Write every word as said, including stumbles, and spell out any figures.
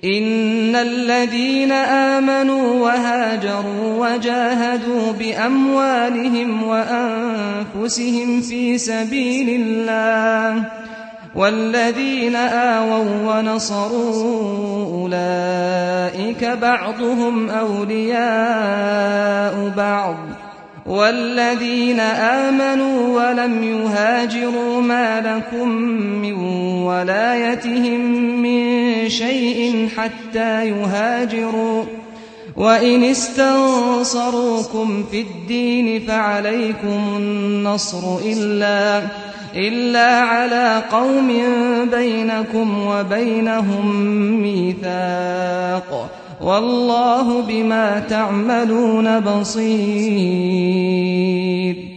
إن الذين آمنوا وهاجروا وجاهدوا بأموالهم وأنفسهم في سبيل الله والذين آووا ونصروا أولئك بعضهم أولياء بعض والذين آمنوا ولم يهاجروا ما لكم من ولايتهم من شيء حتى يهاجروا وإن استنصروكم في الدين فعليكم النصر إلا إلا على قوم بينكم وبينهم ميثاق والله بما تعملون بصير.